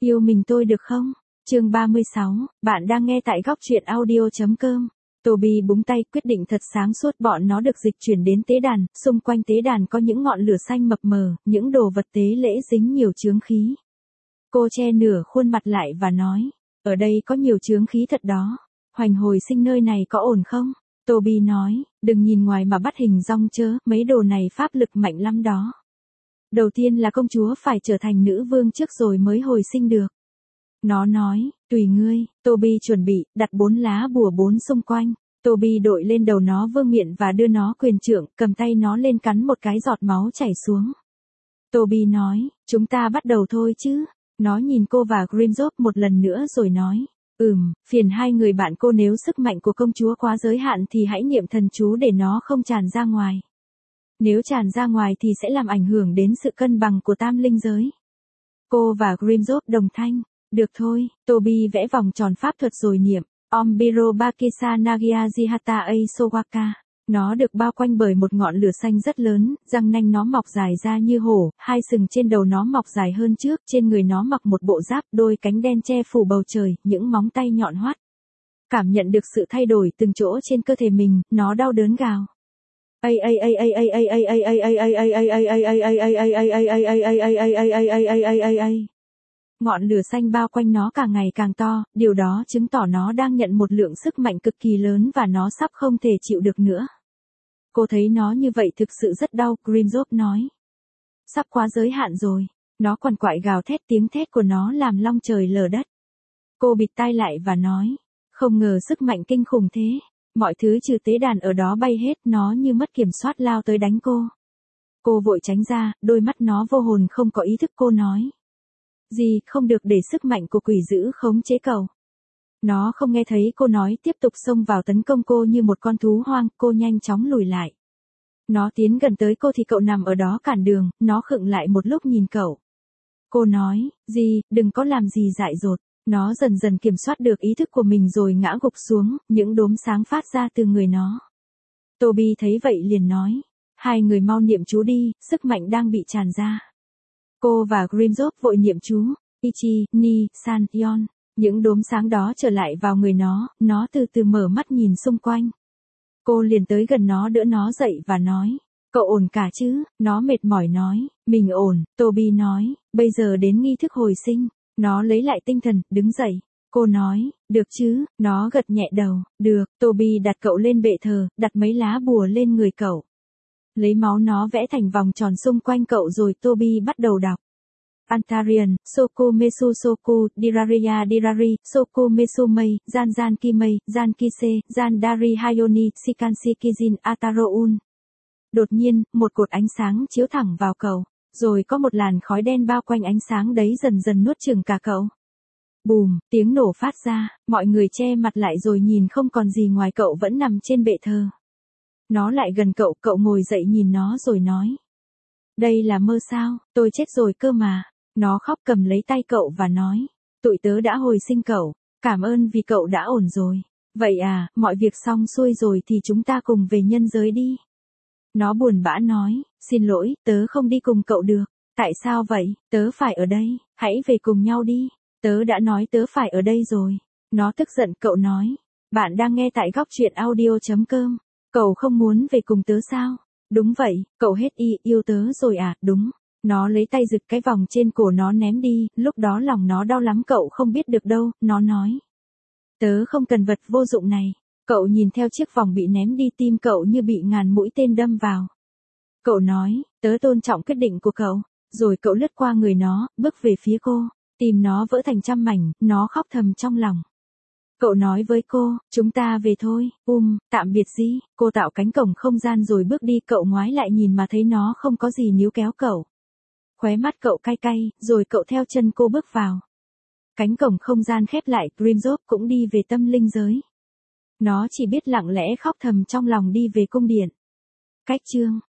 Yêu mình tôi được không? Chương 36, bạn đang nghe tại góc truyện audio.com. Toby búng tay quyết định thật sáng suốt bọn nó được dịch chuyển đến tế đàn, xung quanh tế đàn có những ngọn lửa xanh mập mờ, những đồ vật tế lễ dính nhiều chướng khí. Cô che nửa khuôn mặt lại và nói, ở đây có nhiều chướng khí thật đó. Hoành hồi sinh nơi này có ổn không? Toby nói, đừng nhìn ngoài mà bắt hình dong chớ, mấy đồ này pháp lực mạnh lắm đó. Đầu tiên là công chúa phải trở thành nữ vương trước rồi mới hồi sinh được. Nó nói, tùy ngươi. Toby chuẩn bị, đặt 4 lá bùa 4 xung quanh. Toby đội lên đầu nó vương miện và đưa nó quyền trượng, cầm tay nó lên cắn một cái giọt máu chảy xuống. Toby nói, chúng ta bắt đầu thôi chứ. Nó nhìn cô và Grimsop một lần nữa rồi nói, phiền hai người bạn cô nếu sức mạnh của công chúa quá giới hạn thì hãy niệm thần chú để nó không tràn ra ngoài. Nếu tràn ra ngoài thì sẽ làm ảnh hưởng đến sự cân bằng của tam linh giới. Cô và Grimsop đồng thanh, được thôi. Toby vẽ vòng tròn pháp thuật rồi niệm, Om Biro Bakisa Nagia Jihata A Sowaka. Nó được bao quanh bởi một ngọn lửa xanh rất lớn, răng nanh nó mọc dài ra như hổ, hai sừng trên đầu nó mọc dài hơn trước, trên người nó mặc một bộ giáp, đôi cánh đen che phủ bầu trời, những móng tay nhọn hoắt. Cảm nhận được sự thay đổi từng chỗ trên cơ thể mình, nó đau đớn gào. Ngọn lửa xanh bao quanh nó càng ngày càng to, điều đó chứng tỏ nó đang nhận một lượng sức mạnh cực kỳ lớn và nó sắp không thể chịu được nữa. Cô thấy nó như vậy thực sự rất đau, Grimsop nói. Sắp quá giới hạn rồi. Nó quằn quại gào thét, tiếng thét của nó làm long trời lở đất. Cô bịt tai lại và nói, không ngờ sức mạnh kinh khủng thế. Mọi thứ trừ tế đàn ở đó bay hết, nó như mất kiểm soát lao tới đánh cô. Cô vội tránh ra, đôi mắt nó vô hồn không có ý thức. Cô nói, gì, không được để sức mạnh của quỷ dữ khống chế cậu. Nó không nghe thấy cô nói, tiếp tục xông vào tấn công cô như một con thú hoang. Cô nhanh chóng lùi lại. Nó tiến gần tới cô thì cậu nằm ở đó cản đường. Nó khựng lại một lúc nhìn cậu. Cô nói, gì, đừng có làm gì dại dột. Nó dần dần kiểm soát được ý thức của mình rồi ngã gục xuống, những đốm sáng phát ra từ người nó. Toby thấy vậy liền nói, hai người mau niệm chú đi, sức mạnh đang bị tràn ra. Cô và Grimsop vội niệm chú, Ichi, Ni, San, Yon. Những đốm sáng đó trở lại vào người nó từ từ mở mắt nhìn xung quanh. Cô liền tới gần nó đỡ nó dậy và nói, cậu ổn cả chứ? Nó mệt mỏi nói, mình ổn. Toby nói, bây giờ đến nghi thức hồi sinh. Nó lấy lại tinh thần, đứng dậy. Cô nói, được chứ? Nó gật nhẹ đầu, được. Toby đặt cậu lên bệ thờ, đặt mấy lá bùa lên người cậu. Lấy máu nó vẽ thành vòng tròn xung quanh cậu rồi Toby bắt đầu đọc. Antarian, Soku Mesu Soku, Diraria Dirari, Soku Mesu Mei, Gian Gian Kimei, Gian Kise, Gian Dari Hayoni, Shikanshi Kijin Ataroun. Đột nhiên, một cột ánh sáng chiếu thẳng vào cậu. Rồi có một làn khói đen bao quanh ánh sáng đấy dần dần nuốt chửng cả cậu. Bùm, tiếng nổ phát ra, mọi người che mặt lại rồi nhìn không còn gì ngoài cậu vẫn nằm trên bệ thờ. Nó lại gần cậu, cậu ngồi dậy nhìn nó rồi nói. Đây là mơ sao, tôi chết rồi cơ mà. Nó khóc cầm lấy tay cậu và nói. Tụi tớ đã hồi sinh cậu, cảm ơn vì cậu đã ổn rồi. Vậy à, mọi việc xong xuôi rồi thì chúng ta cùng về nhân giới đi. Nó buồn bã nói, xin lỗi, tớ không đi cùng cậu được. Tại sao vậy? Tớ phải ở đây, hãy về cùng nhau đi. Tớ đã nói tớ phải ở đây rồi. Nó tức giận, cậu nói. Bạn đang nghe tại góc truyện audio.com. Cậu không muốn về cùng tớ sao? Đúng vậy, cậu hết yêu tớ rồi à, đúng. Nó lấy tay giựt cái vòng trên cổ nó ném đi, lúc đó lòng nó đau lắm cậu không biết được đâu, nó nói. Tớ không cần vật vô dụng này. Cậu nhìn theo chiếc vòng bị ném đi, tim cậu như bị ngàn mũi tên đâm vào. Cậu nói, tớ tôn trọng quyết định của cậu. Rồi cậu lướt qua người nó, bước về phía cô. Tim nó vỡ thành trăm mảnh, nó khóc thầm trong lòng. Cậu nói với cô, chúng ta về thôi, tạm biệt gì. Cô tạo cánh cổng không gian rồi bước đi, cậu ngoái lại nhìn mà thấy nó không có gì níu kéo cậu. Khóe mắt cậu cay cay, rồi cậu theo chân cô bước vào. Cánh cổng không gian khép lại, Grimsop cũng đi về tâm linh giới. Nó chỉ biết lặng lẽ khóc thầm trong lòng đi về cung điện. Cách chương